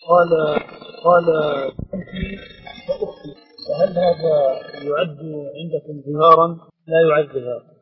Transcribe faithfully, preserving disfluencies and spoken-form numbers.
قال قال بنتي وأختي، فهل هذا يعد عندكم ظهارا؟ لا يعد ظهارا.